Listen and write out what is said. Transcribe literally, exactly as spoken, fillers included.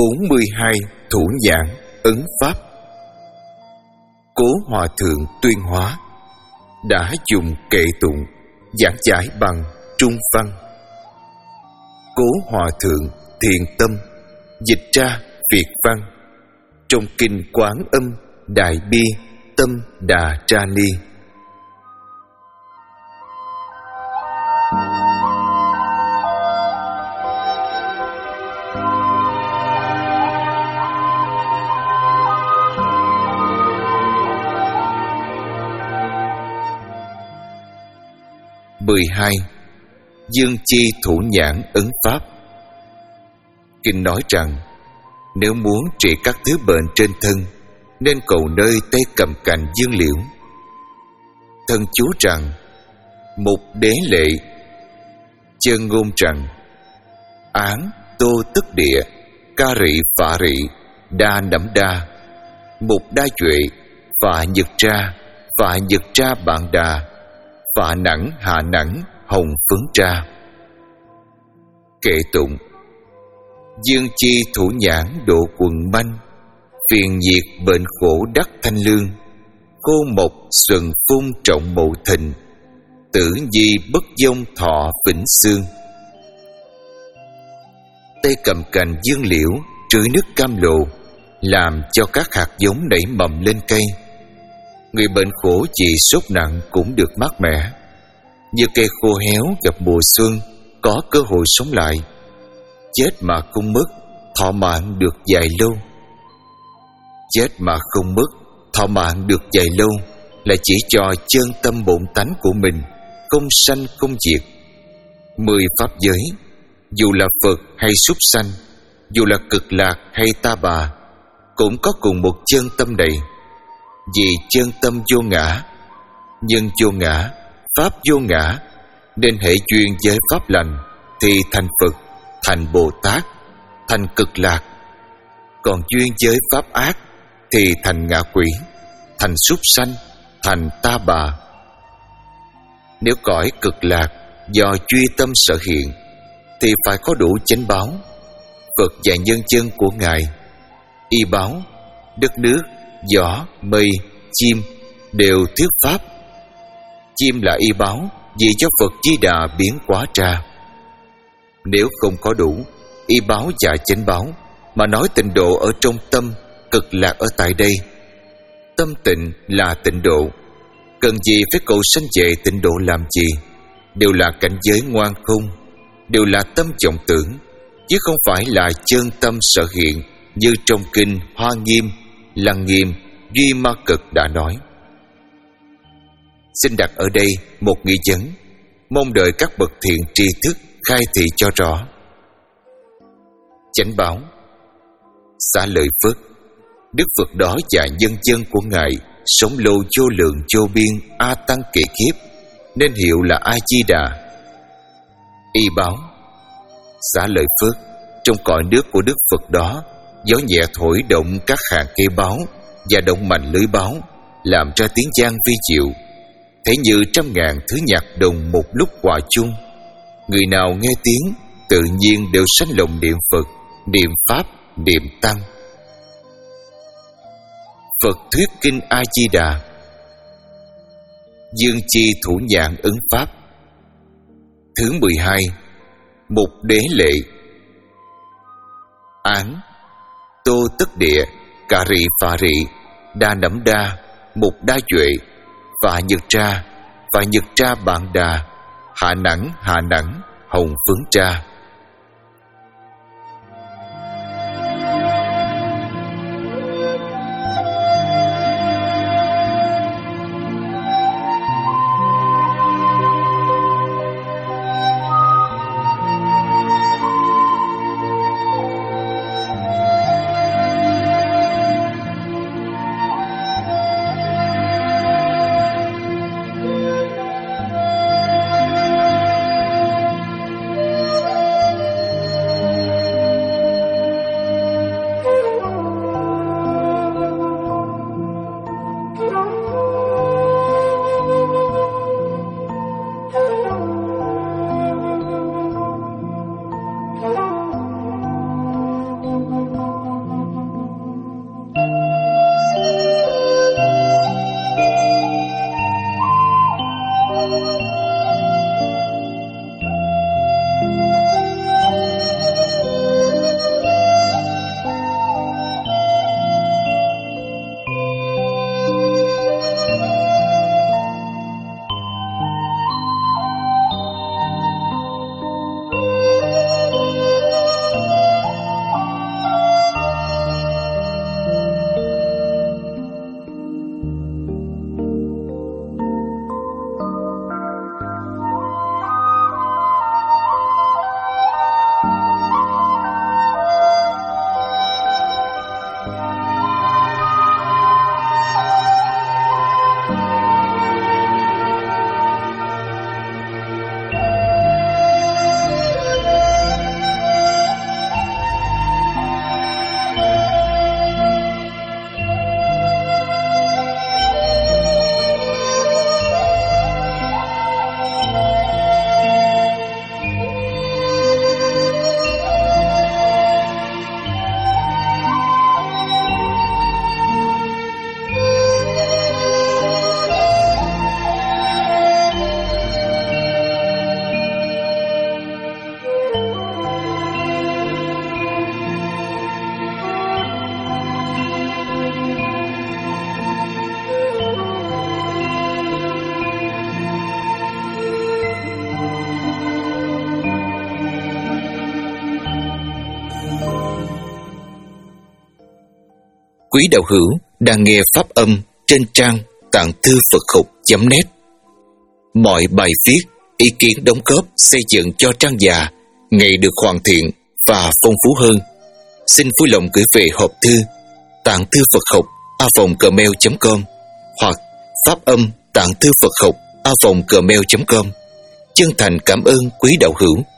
bốn mươi hai Thủ Nhãn Ấn Pháp. Cố Hòa Thượng Tuyên Hóa đã dùng kệ tụng giảng giải bằng Trung văn. Cố Hòa Thượng Thiện Tâm dịch ra Việt văn trong kinh Quán Âm Đại Bi Tâm Đà Tra Ni. mười hai. Dương chi thủ nhãn ấn pháp. Kinh nói rằng nếu muốn trị các thứ bệnh trên thân nên cầu nơi tay cầm cành dương liễu. Thân chú rằng mục đế lệ, chân ngôn rằng án tô tức địa, ca rị phạ rị, đa nẫm đa, mục đa duệ, phạ nhật tra, phạ nhật tra bạn đà, phạ nẵng hạ nẵng hồng phấn tra. Kệ tụng: Dương chi thủ nhãn độ quần manh, phiền nhiệt bệnh khổ đắc thanh lương, khô mộc xuân phun trọng mậu thịnh, tử nhi bất dông thọ vĩnh xương. Tay cầm cành dương liễu trưới nước cam lộ, làm cho các hạt giống nảy mầm lên cây. Người bệnh khổ chỉ sốt nặng cũng được mát mẻ, như cây khô héo gặp mùa xuân có cơ hội sống lại. Chết mà không mất, thọ mạng được dài lâu. Chết mà không mất, thọ mạng được dài lâu là chỉ cho chân tâm bổn tánh của mình không sanh không diệt. Mười pháp giới, dù là Phật hay súc sanh, dù là cực lạc hay ta bà, cũng có cùng một chân tâm này. Vì chân tâm vô ngã, nhân vô ngã, pháp vô ngã, nên hệ duyên với pháp lành thì thành Phật, thành Bồ Tát, thành cực lạc. Còn duyên với pháp ác thì thành ngạ quỷ, thành súc sanh, thành ta bà. Nếu cõi cực lạc do duy tâm sở hiện thì phải có đủ chánh báo. Phật và nhân dân của Ngài y báo, đất nước, gió, mây, chim đều thuyết pháp. Chim là y báo vì cho Phật Di Đà biến hóa ra. Nếu không có đủ y báo và chánh báo mà nói tịnh độ ở trong tâm, cực lạc ở tại đây. Tâm tịnh là tịnh độ, cần gì phải cầu sanh về tịnh độ làm gì? Đều là cảnh giới ngoan không, đều là tâm vọng tưởng, chứ không phải là chân tâm sở hiện như trong kinh Hoa Nghiêm, Lăng Nghiêm, Duy Ma Cực đã nói. Xin đặt ở đây một nghi vấn, mong đợi các bậc thiện tri thức khai thị cho rõ. Chánh báo xá lợi Phất, Đức Phật đó và nhân dân của Ngài sống lâu vô lượng vô biên a tăng kệ kiếp, nên hiệu là A Di Đà. Y báo xá lợi Phất, trong cõi nước của Đức Phật đó, gió nhẹ thổi động các hàng cây báo và động mạnh lưới báo, làm ra tiếng vang vi diệu, thế như trăm ngàn thứ nhạc đồng một lúc hòa chung. Người nào nghe tiếng tự nhiên đều sanh lòng niệm Phật, niệm Pháp, niệm Tăng. Phật thuyết kinh A Di Đà. Dương chi thủ nhãn ấn pháp. Thứ mười hai. Mục đế lệ. Án tô tức địa, ca rị phạ rị, đa nẫm đa, mục đa duệ, phạ nhật tra, phạ nhật tra bạn đà, hạ nẵng hạ nẵng hồng phấn tra. Quý đạo hữu đang nghe pháp âm trên trang tạng thư Phật học chấm net. Mọi bài viết, ý kiến đóng góp xây dựng cho trang già ngày được hoàn thiện và phong phú hơn. Xin vui lòng gửi về hộp thư tạng thư Phật học a vòng gmail chấm com hoặc pháp âm tạng thư Phật học a vòng gmail chấm com. Chân thành cảm ơn quý đạo hữu.